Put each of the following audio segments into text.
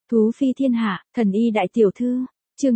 Thú phi thiên hạ, thần y đại tiểu thư, chương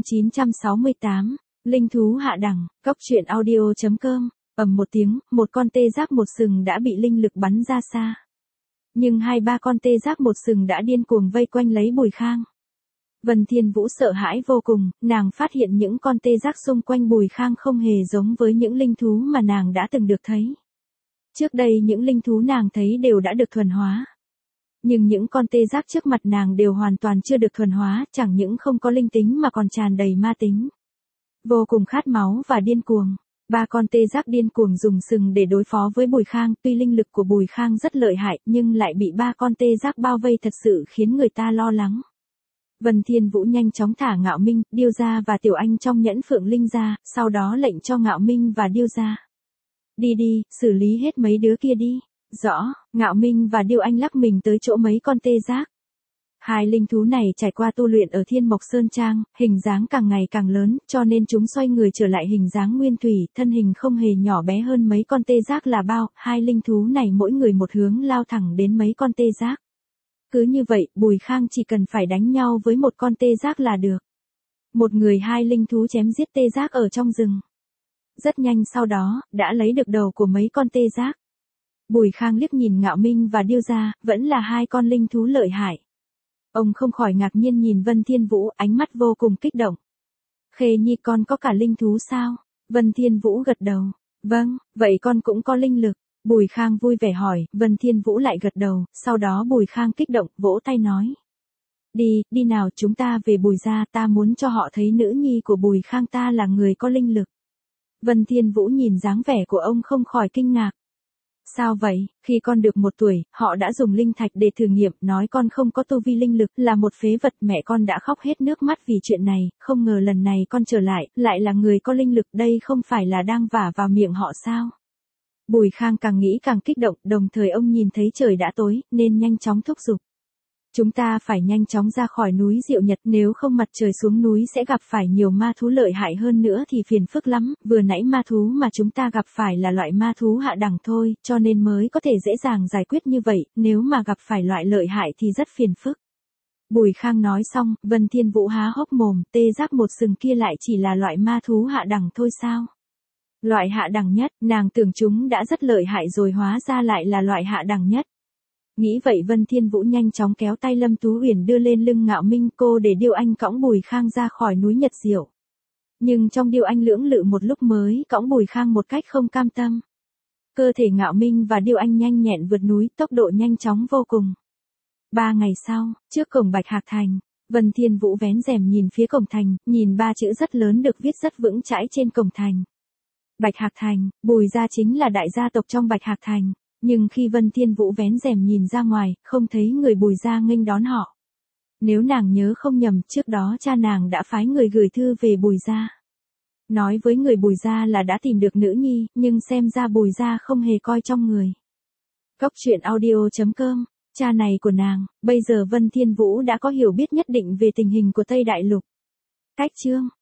968, linh thú hạ đẳng, cóc truyện audio.com, ầm một tiếng, một con tê giác một sừng đã bị linh lực bắn ra xa. Nhưng hai ba con tê giác một sừng đã điên cuồng vây quanh lấy Bùi Khang. Vân Thiên Vũ sợ hãi vô cùng, nàng phát hiện những con tê giác xung quanh Bùi Khang không hề giống với những linh thú mà nàng đã từng được thấy. Trước đây những linh thú nàng thấy đều đã được thuần hóa. Nhưng những con tê giác trước mặt nàng đều hoàn toàn chưa được thuần hóa, chẳng những không có linh tính mà còn tràn đầy ma tính. Vô cùng khát máu và điên cuồng. Ba con tê giác điên cuồng dùng sừng để đối phó với Bùi Khang, tuy linh lực của Bùi Khang rất lợi hại nhưng lại bị ba con tê giác bao vây thật sự khiến người ta lo lắng. Vân Thiên Vũ nhanh chóng thả Ngạo Minh, Điêu Gia và Tiểu Anh trong nhẫn Phượng Linh ra, sau đó lệnh cho Ngạo Minh và Điêu Gia. Đi đi, xử lý hết mấy đứa kia đi. Rõ, Ngạo Minh và Điêu Anh lắc mình tới chỗ mấy con tê giác. Hai linh thú này trải qua tu luyện ở Thiên Mộc Sơn Trang, hình dáng càng ngày càng lớn, cho nên chúng xoay người trở lại hình dáng nguyên thủy, thân hình không hề nhỏ bé hơn mấy con tê giác là bao, hai linh thú này mỗi người một hướng lao thẳng đến mấy con tê giác. Cứ như vậy, Bùi Khang chỉ cần phải đánh nhau với một con tê giác là được. Một người hai linh thú chém giết tê giác ở trong rừng. Rất nhanh sau đó, đã lấy được đầu của mấy con tê giác. Bùi Khang liếc nhìn Ngạo Minh và Điêu Gia, vẫn là hai con linh thú lợi hại. Ông không khỏi ngạc nhiên nhìn Vân Thiên Vũ, ánh mắt vô cùng kích động. Khê Nhi con có cả linh thú sao? Vân Thiên Vũ gật đầu. Vâng, vậy con cũng có linh lực. Bùi Khang vui vẻ hỏi, Vân Thiên Vũ lại gật đầu, sau đó Bùi Khang kích động, vỗ tay nói. Đi nào chúng ta về Bùi gia, ta muốn cho họ thấy nữ nhi của Bùi Khang ta là người có linh lực. Vân Thiên Vũ nhìn dáng vẻ của ông không khỏi kinh ngạc. Sao vậy, khi con được 1 tuổi, họ đã dùng linh thạch để thử nghiệm, nói con không có tu vi linh lực, là một phế vật, mẹ con đã khóc hết nước mắt vì chuyện này, không ngờ lần này con trở lại là người có linh lực, đây không phải là đang vả vào miệng họ sao? Bùi Khang càng nghĩ càng kích động, đồng thời ông nhìn thấy trời đã tối, nên nhanh chóng thúc giục. Chúng ta phải nhanh chóng ra khỏi núi Diệu Nhật, nếu không mặt trời xuống núi sẽ gặp phải nhiều ma thú lợi hại hơn nữa thì phiền phức lắm, vừa nãy ma thú mà chúng ta gặp phải là loại ma thú hạ đẳng thôi, cho nên mới có thể dễ dàng giải quyết như vậy, nếu mà gặp phải loại lợi hại thì rất phiền phức. Bùi Khang nói xong, Vân Thiên Vũ há hốc mồm, tê giác một sừng kia lại chỉ là loại ma thú hạ đẳng thôi sao? Loại hạ đẳng nhất, nàng tưởng chúng đã rất lợi hại rồi hóa ra lại là loại hạ đẳng nhất. Nghĩ vậy Vân Thiên Vũ nhanh chóng kéo tay Lâm Tú Uyển đưa lên lưng Ngạo Minh cô để Điêu Anh cõng Bùi Khang ra khỏi núi Nhật Diệu. Nhưng trong Điêu Anh lưỡng lự một lúc mới cõng Bùi Khang một cách không cam tâm. Cơ thể Ngạo Minh và Điêu Anh nhanh nhẹn vượt núi, tốc độ nhanh chóng vô cùng. 3 ngày sau, trước cổng Bạch Hạc Thành, Vân Thiên Vũ vén rèm nhìn phía cổng thành, nhìn 3 chữ rất lớn được viết rất vững chãi trên cổng thành. Bạch Hạc Thành, Bùi gia chính là đại gia tộc trong Bạch Hạc Thành. Nhưng khi Vân Thiên Vũ vén rèm nhìn ra ngoài, không thấy người Bùi gia nghênh đón họ. Nếu nàng nhớ không nhầm, trước đó cha nàng đã phái người gửi thư về Bùi gia. Nói với người Bùi gia là đã tìm được nữ nhi, nhưng xem ra Bùi gia không hề coi trong người. Cóc truyện audio.com, cha này của nàng, bây giờ Vân Thiên Vũ đã có hiểu biết nhất định về tình hình của Tây Đại Lục. Cách chương